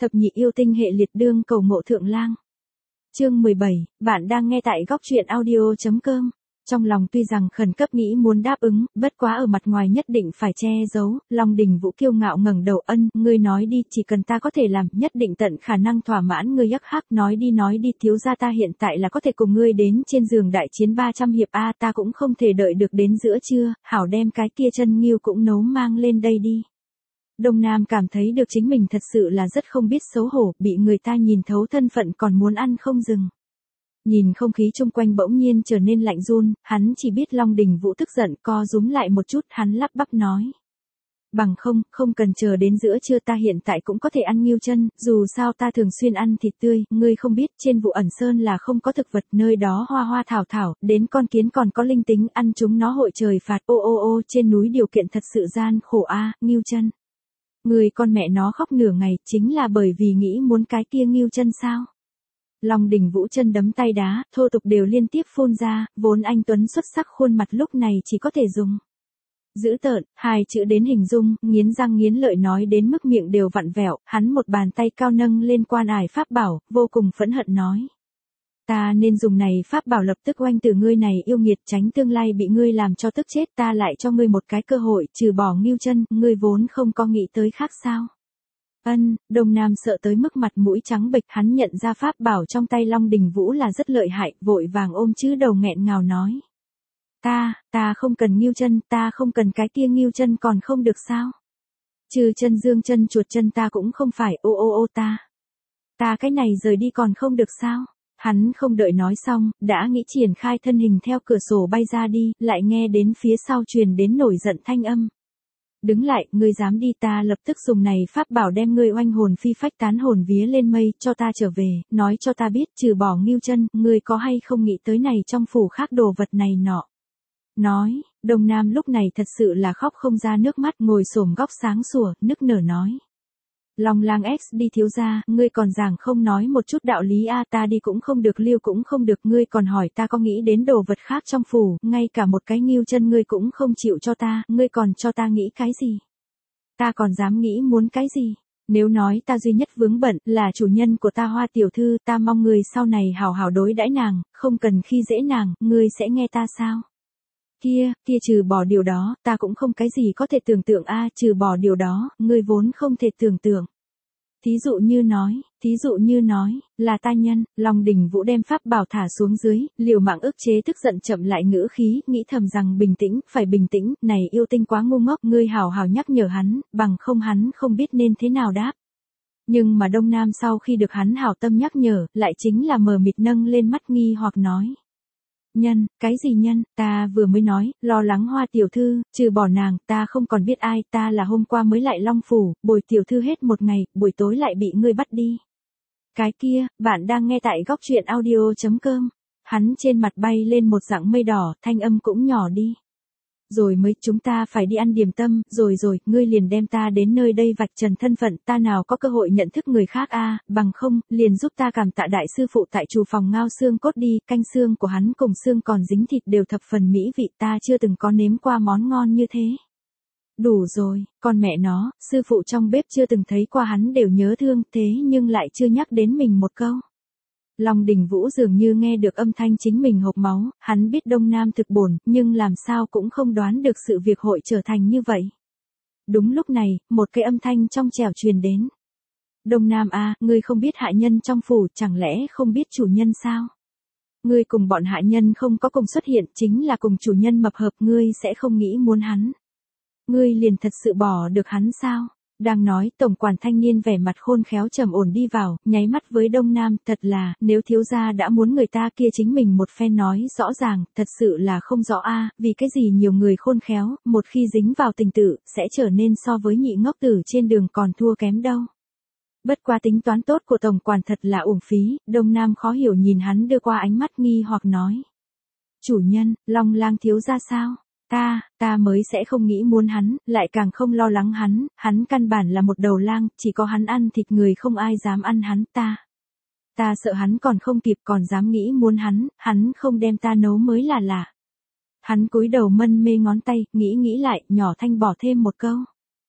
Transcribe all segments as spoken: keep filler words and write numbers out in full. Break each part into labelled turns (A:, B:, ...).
A: Thập nhị yêu tinh hệ liệt đương cầu ngộ thượng lang. Chương mười bảy, bạn đang nghe tại góc truyện audio.com. Trong lòng tuy rằng khẩn cấp nghĩ muốn đáp ứng, bất quá ở mặt ngoài nhất định phải che giấu, Long Đình Vũ kiêu ngạo ngẩng đầu, ân, ngươi nói đi, chỉ cần ta có thể làm, nhất định tận khả năng thỏa mãn ngươi. Hắc hắc, nói đi nói đi, thiếu gia ta hiện tại là có thể cùng ngươi đến trên giường đại chiến ba trăm hiệp a, ta cũng không thể đợi được đến giữa trưa, hảo đem cái kia chân nghiêu cũng nấu mang lên đây đi. Đông Nam cảm thấy được chính mình thật sự là rất không biết xấu hổ, bị người ta nhìn thấu thân phận còn muốn ăn không dừng. Nhìn không khí chung quanh bỗng nhiên trở nên lạnh run, hắn chỉ biết Long Đình Vũ tức giận, co rúm lại một chút, hắn lắp bắp nói. Bằng không, không cần chờ đến giữa trưa, ta hiện tại cũng có thể ăn nghiêu chân, dù sao ta thường xuyên ăn thịt tươi, ngươi không biết trên Vụ Ẩn Sơn là không có thực vật, nơi đó hoa hoa thảo thảo, đến con kiến còn có linh tính, ăn chúng nó hội trời phạt, ô ô ô, trên núi điều kiện thật sự gian khổ a, nghiêu chân. Người con mẹ nó khóc nửa ngày, chính là bởi vì nghĩ muốn cái kia nghiêu chân sao? Long Đình Vũ chân đấm tay đá, thô tục đều liên tiếp phun ra, vốn anh tuấn xuất sắc khuôn mặt lúc này chỉ có thể dùng dữ tợn, hai chữ đến hình dung, nghiến răng nghiến lợi nói đến mức miệng đều vặn vẹo, hắn một bàn tay cao nâng lên quan ải pháp bảo, vô cùng phẫn hận nói. Ta nên dùng này pháp bảo lập tức oanh từ ngươi này yêu nghiệt, tránh tương lai bị ngươi làm cho tức chết, ta lại cho ngươi một cái cơ hội, trừ bỏ nghiêu chân, ngươi vốn không có nghĩ tới khác sao. Ân, Đông Nam sợ tới mức mặt mũi trắng bệch, hắn nhận ra pháp bảo trong tay Long Đình Vũ là rất lợi hại, vội vàng ôm chữ đầu nghẹn ngào nói. Ta, ta không cần nghiêu chân, ta không cần cái kia nghiêu chân còn không được sao. Trừ chân dương chân chuột chân ta cũng không phải, ô ô ô ta. Ta cái này rời đi còn không được sao. Hắn không đợi nói xong, đã nghĩ triển khai thân hình theo cửa sổ bay ra đi, lại nghe đến phía sau truyền đến nổi giận thanh âm. Đứng lại, ngươi dám đi, ta lập tức dùng này pháp bảo đem ngươi oanh hồn phi phách tán hồn vía lên mây, cho ta trở về, nói cho ta biết, trừ bỏ nghiêu chân, ngươi có hay không nghĩ tới này trong phủ khác đồ vật này nọ. Nói, Đông Nam lúc này thật sự là khóc không ra nước mắt, ngồi xổm góc sáng sủa, nức nở nói. Long Lang X đi thiếu gia, ngươi còn giảng không nói một chút đạo lý a, ta đi cũng không được, lưu cũng không được, ngươi còn hỏi ta có nghĩ đến đồ vật khác trong phủ, ngay cả một cái nghiêu chân ngươi cũng không chịu cho ta, ngươi còn cho ta nghĩ cái gì? Ta còn dám nghĩ muốn cái gì? Nếu nói ta duy nhất vướng bận là chủ nhân của ta Hoa tiểu thư, ta mong ngươi sau này hảo hảo đối đãi nàng, không cần khi dễ nàng, ngươi sẽ nghe ta sao? Kia, kia trừ bỏ điều đó, ta cũng không cái gì có thể tưởng tượng a, trừ bỏ điều đó, ngươi vốn không thể tưởng tượng. Thí dụ như nói, thí dụ như nói, là ta nhân, Long Đình Vũ đem pháp bảo thả xuống dưới, liều mạng ức chế tức giận chậm lại ngữ khí, nghĩ thầm rằng bình tĩnh, phải bình tĩnh, này yêu tinh quá ngu ngốc, ngươi hảo hảo nhắc nhở hắn, bằng không hắn không biết nên thế nào đáp. Nhưng mà Đông Nam sau khi được hắn hảo tâm nhắc nhở, lại chính là mờ mịt nâng lên mắt nghi hoặc nói. Nhân, cái gì nhân, ta vừa mới nói, lo lắng Hoa tiểu thư, trừ bỏ nàng, ta không còn biết ai, ta là hôm qua mới lại Long phủ, bồi tiểu thư hết một ngày, buổi tối lại bị ngươi bắt đi. Cái kia, bạn đang nghe tại góc truyện audio.com, hắn trên mặt bay lên một dạng mây đỏ, thanh âm cũng nhỏ đi. Rồi mới, chúng ta phải đi ăn điểm tâm, rồi rồi, ngươi liền đem ta đến nơi đây vạch trần thân phận, ta nào có cơ hội nhận thức người khác a, bằng không, liền giúp ta cảm tạ đại sư phụ tại chủ phòng ngao xương cốt đi, canh xương của hắn cùng xương còn dính thịt đều thập phần mỹ vị, ta chưa từng có nếm qua món ngon như thế. Đủ rồi, con mẹ nó, sư phụ trong bếp chưa từng thấy qua hắn đều nhớ thương, thế nhưng lại chưa nhắc đến mình một câu. Long Đình Vũ dường như nghe được âm thanh chính mình hộc máu, hắn biết Đông Nam thực bổn, nhưng làm sao cũng không đoán được sự việc hội trở thành như vậy. Đúng lúc này, một cái âm thanh trong trẻo truyền đến. Đông Nam a, ngươi không biết hạ nhân trong phủ, chẳng lẽ không biết chủ nhân sao? Ngươi cùng bọn hạ nhân không có cùng xuất hiện, chính là cùng chủ nhân mập hợp, ngươi sẽ không nghĩ muốn hắn. Ngươi liền thật sự bỏ được hắn sao? Đang nói, tổng quản thanh niên vẻ mặt khôn khéo trầm ổn đi vào, nháy mắt với Đông Nam, thật là, nếu thiếu gia đã muốn người ta kia chính mình một phen nói rõ ràng, thật sự là không rõ a, vì cái gì nhiều người khôn khéo, một khi dính vào tình tự, sẽ trở nên so với nhị ngốc tử trên đường còn thua kém đâu. Bất qua tính toán tốt của tổng quản thật là uổng phí, Đông Nam khó hiểu nhìn hắn đưa qua ánh mắt nghi hoặc nói. Chủ nhân, Long Lang thiếu gia sao? Ta, ta mới sẽ không nghĩ muốn hắn, lại càng không lo lắng hắn, hắn căn bản là một đầu lang, chỉ có hắn ăn thịt người không ai dám ăn hắn, ta. Ta sợ hắn còn không kịp còn dám nghĩ muốn hắn, hắn không đem ta nấu mới là lạ. Hắn cúi đầu mân mê ngón tay, nghĩ nghĩ lại, nhỏ thanh bỏ thêm một câu.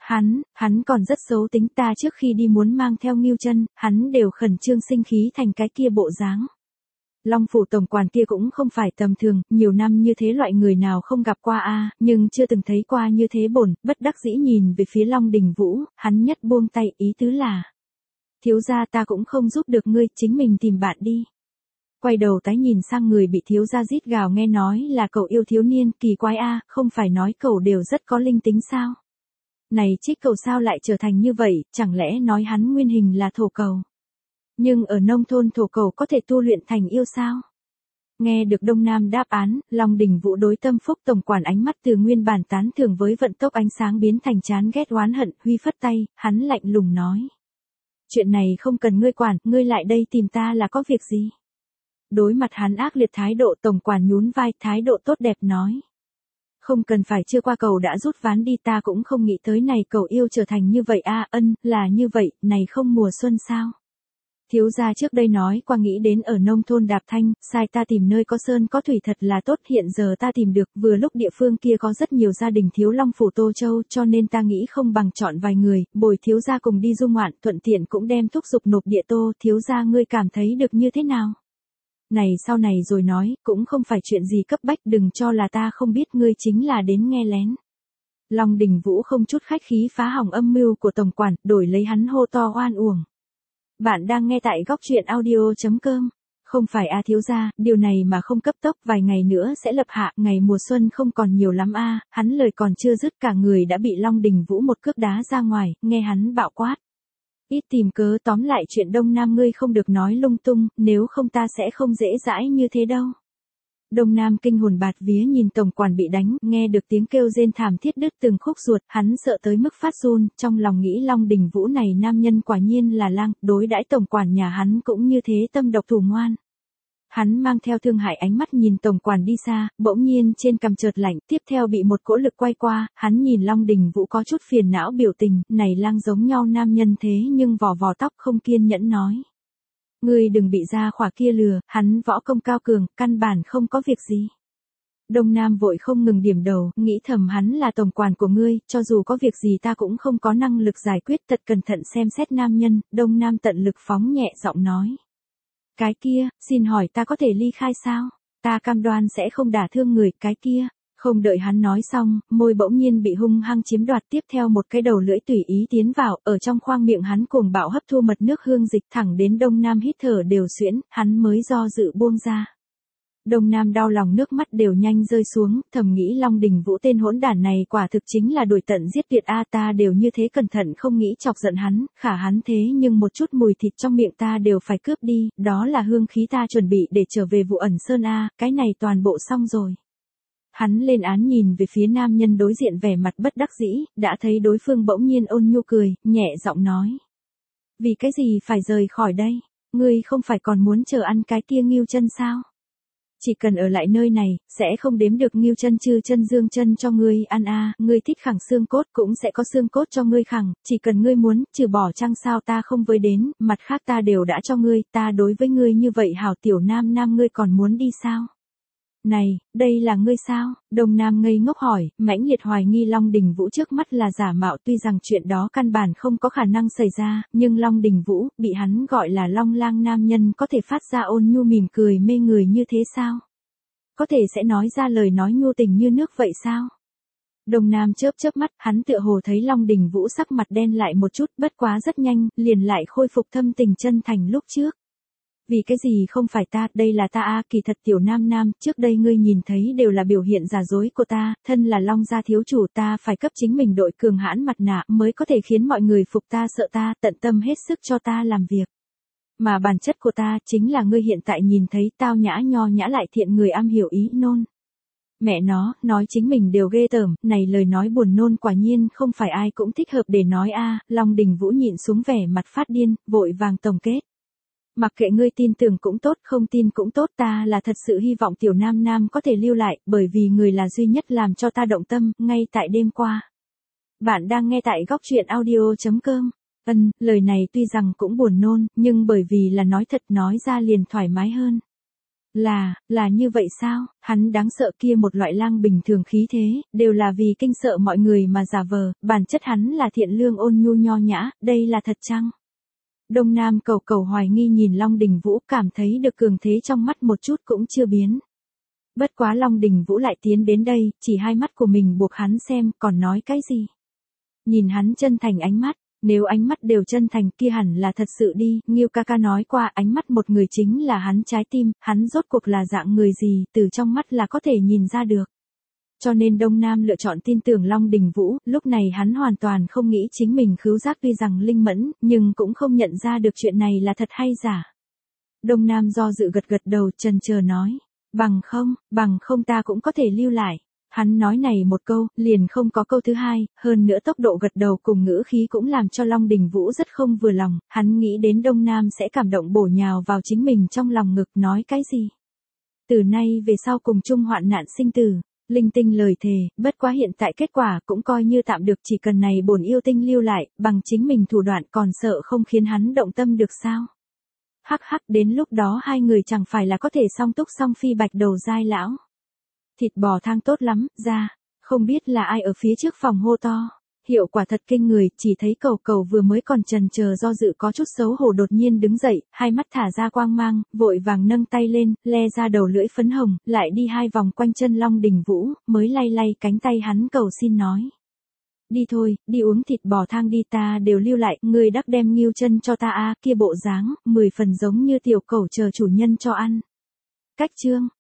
A: Hắn, hắn còn rất xấu tính, ta trước khi đi muốn mang theo Ngưu Chân, hắn đều khẩn trương sinh khí thành cái kia bộ dáng. Long phủ tổng quản kia cũng không phải tầm thường, nhiều năm như thế loại người nào không gặp qua a, nhưng chưa từng thấy qua như thế bổn, bất đắc dĩ nhìn về phía Long Đình Vũ, hắn nhất buông tay, ý tứ là: thiếu gia ta cũng không giúp được ngươi, chính mình tìm bạn đi. Quay đầu tái nhìn sang người bị thiếu gia rít gào, nghe nói là cậu yêu thiếu niên, kỳ quái a, không phải nói cậu đều rất có linh tính sao? Này trích cậu sao lại trở thành như vậy, chẳng lẽ nói hắn nguyên hình là thổ cầu? Nhưng ở nông thôn thổ cầu có thể tu luyện thành yêu sao? Nghe được Đông Nam đáp án, Long Đình Vũ đối Tâm Phúc tổng quản ánh mắt từ nguyên bản tán thưởng với vận tốc ánh sáng biến thành chán ghét oán hận, huy phất tay, hắn lạnh lùng nói: chuyện này không cần ngươi quản, ngươi lại đây tìm ta là có việc gì? Đối mặt hắn ác liệt thái độ, tổng quản nhún vai, thái độ tốt đẹp nói: không cần phải, chưa qua cầu đã rút ván đi, ta cũng không nghĩ tới này cầu yêu trở thành như vậy a, ân, là như vậy, này không mùa xuân sao? Thiếu gia trước đây nói qua nghĩ đến ở nông thôn đạp thanh, sai ta tìm nơi có sơn có thủy thật là tốt, hiện giờ ta tìm được, vừa lúc địa phương kia có rất nhiều gia đình thiếu Long phủ Tô Châu, cho nên ta nghĩ không bằng chọn vài người, bồi thiếu gia cùng đi du ngoạn, thuận tiện cũng đem thúc giục nộp địa Tô, thiếu gia ngươi cảm thấy được như thế nào? Này sau này rồi nói, cũng không phải chuyện gì cấp bách, đừng cho là ta không biết, ngươi chính là đến nghe lén. Long Đình Vũ không chút khách khí phá hỏng âm mưu của tổng quản, đổi lấy hắn hô to oan uổng. Bạn đang nghe tại góc truyện audio chấm com. Không phải a thiếu gia, điều này mà không cấp tốc, vài ngày nữa sẽ lập hạ, ngày mùa xuân không còn nhiều lắm a, hắn lời còn chưa dứt cả người đã bị Long Đình Vũ một cước đá ra ngoài, nghe hắn bạo quát: ít tìm cớ, tóm lại chuyện Đông Nam ngươi không được nói lung tung, nếu không ta sẽ không dễ dãi như thế đâu. Đông Nam kinh hồn bạt vía nhìn tổng quản bị đánh, nghe được tiếng kêu rên thảm thiết đứt từng khúc ruột, hắn sợ tới mức phát run, trong lòng nghĩ Long Đình Vũ này nam nhân quả nhiên là lang, đối đãi tổng quản nhà hắn cũng như thế tâm độc thủ ngoan. Hắn mang theo thương hại ánh mắt nhìn tổng quản đi xa, bỗng nhiên trên cằm chợt lạnh, tiếp theo bị một cỗ lực quay qua, hắn nhìn Long Đình Vũ có chút phiền não biểu tình, này lang giống nhau nam nhân thế nhưng vò vò tóc không kiên nhẫn nói: ngươi đừng bị gia khỏa kia lừa, hắn võ công cao cường, căn bản không có việc gì. Đông Nam vội không ngừng điểm đầu, nghĩ thầm hắn là tổng quản của ngươi, cho dù có việc gì ta cũng không có năng lực giải quyết, thật cẩn thận xem xét nam nhân, Đông Nam tận lực phóng nhẹ giọng nói: cái kia, xin hỏi ta có thể ly khai sao? Ta cam đoan sẽ không đả thương người, cái kia. Không đợi hắn nói xong, môi bỗng nhiên bị hung hăng chiếm đoạt, tiếp theo một cái đầu lưỡi tùy ý tiến vào, ở trong khoang miệng hắn cuồng bạo hấp thu mật nước hương dịch, thẳng đến Đông Nam hít thở đều xuyễn, hắn mới do dự buông ra. Đông Nam đau lòng nước mắt đều nhanh rơi xuống, thầm nghĩ Long Đình Vũ tên hỗn đản này quả thực chính là đuổi tận giết tuyệt a, ta đều như thế cẩn thận không nghĩ chọc giận hắn, khả hắn thế nhưng một chút mùi thịt trong miệng ta đều phải cướp đi, đó là hương khí ta chuẩn bị để trở về Vụ Ẩn Sơn a, cái này toàn bộ xong rồi. Hắn lên án nhìn về phía nam nhân đối diện vẻ mặt bất đắc dĩ, đã thấy đối phương bỗng nhiên ôn nhu cười, nhẹ giọng nói: vì cái gì phải rời khỏi đây, ngươi không phải còn muốn chờ ăn cái kia Ngưu Chân sao? Chỉ cần ở lại nơi này, sẽ không đếm được Ngưu Chân Trư Chân Dương Chân cho ngươi ăn a, à, ngươi thích khẳng xương cốt cũng sẽ có xương cốt cho ngươi khẳng, chỉ cần ngươi muốn, trừ bỏ chăng sao ta không với đến, mặt khác ta đều đã cho ngươi, ta đối với ngươi như vậy hảo tiểu nam nam ngươi còn muốn đi sao? Này, đây là ngươi sao? Đông Nam ngây ngốc hỏi, mãnh liệt hoài nghi Long Đình Vũ trước mắt là giả mạo, tuy rằng chuyện đó căn bản không có khả năng xảy ra, nhưng Long Đình Vũ, bị hắn gọi là Long Lang nam nhân có thể phát ra ôn nhu mỉm cười mê người như thế sao? Có thể sẽ nói ra lời nói nhu tình như nước vậy sao? Đông Nam chớp chớp mắt, hắn tựa hồ thấy Long Đình Vũ sắc mặt đen lại một chút, bất quá rất nhanh, liền lại khôi phục thâm tình chân thành lúc trước. Vì cái gì không phải ta, đây là ta a, kỳ thật tiểu nam nam, trước đây ngươi nhìn thấy đều là biểu hiện giả dối của ta, thân là Long gia thiếu chủ ta phải cấp chính mình đội cường hãn mặt nạ mới có thể khiến mọi người phục ta sợ ta, tận tâm hết sức cho ta làm việc. Mà bản chất của ta chính là ngươi hiện tại nhìn thấy tao nhã nho nhã lại thiện người am hiểu ý nôn. Mẹ nó, nói chính mình đều ghê tởm, này lời nói buồn nôn quả nhiên không phải ai cũng thích hợp để nói a. Long Đình Vũ nhịn xuống vẻ mặt phát điên, vội vàng tổng kết. Mặc kệ ngươi tin tưởng cũng tốt, không tin cũng tốt, ta là thật sự hy vọng tiểu nam nam có thể lưu lại, bởi vì người là duy nhất làm cho ta động tâm, ngay tại đêm qua. Bạn đang nghe tại góc truyện audio chấm com. Ân, lời này tuy rằng cũng buồn nôn, nhưng bởi vì là nói thật nói ra liền thoải mái hơn. Là, là như vậy sao? Hắn đáng sợ kia một loại lang bình thường khí thế, đều là vì kinh sợ mọi người mà giả vờ, bản chất hắn là thiện lương ôn nhu nho nhã, đây là thật chăng? Đông Nam Cầu Cầu hoài nghi nhìn Long Đình Vũ, cảm thấy được cường thế trong mắt một chút cũng chưa biến. Bất quá Long Đình Vũ lại tiến đến đây, chỉ hai mắt của mình buộc hắn xem, còn nói cái gì? Nhìn hắn chân thành ánh mắt, nếu ánh mắt đều chân thành kia hẳn là thật sự đi, Ngưu ca ca nói qua ánh mắt một người chính là hắn trái tim, hắn rốt cuộc là dạng người gì, từ trong mắt là có thể nhìn ra được. Cho nên Đông Nam lựa chọn tin tưởng Long Đình Vũ, lúc này hắn hoàn toàn không nghĩ chính mình khứu giác tuy rằng linh mẫn, nhưng cũng không nhận ra được chuyện này là thật hay giả. Đông Nam do dự gật gật đầu chần chờ nói, bằng không, bằng không ta cũng có thể lưu lại. Hắn nói này một câu, liền không có câu thứ hai, hơn nữa tốc độ gật đầu cùng ngữ khí cũng làm cho Long Đình Vũ rất không vừa lòng, hắn nghĩ đến Đông Nam sẽ cảm động bổ nhào vào chính mình trong lòng ngực nói cái gì. Từ nay về sau cùng chung hoạn nạn sinh tử, linh tinh lời thề, bất quá hiện tại kết quả cũng coi như tạm được, chỉ cần này bổn yêu tinh lưu lại, bằng chính mình thủ đoạn còn sợ không khiến hắn động tâm được sao. Hắc hắc, đến lúc đó hai người chẳng phải là có thể song túc song phi bạch đầu giai lão. Thịt bò thang tốt lắm, ra, không biết là ai ở phía trước phòng hô to. Hiệu quả thật kinh người, chỉ thấy Cầu Cầu vừa mới còn chần chờ do dự có chút xấu hổ đột nhiên đứng dậy, hai mắt thả ra quang mang, vội vàng nâng tay lên, le ra đầu lưỡi phấn hồng, lại đi hai vòng quanh chân Long Đình Vũ, mới lay lay cánh tay hắn cầu xin nói. Đi thôi, đi uống thịt bò thang đi, ta đều lưu lại, người đắc đem Ngưu chân cho ta a, kia bộ dáng, mười phần giống như tiểu cẩu chờ chủ nhân cho ăn. Cách chương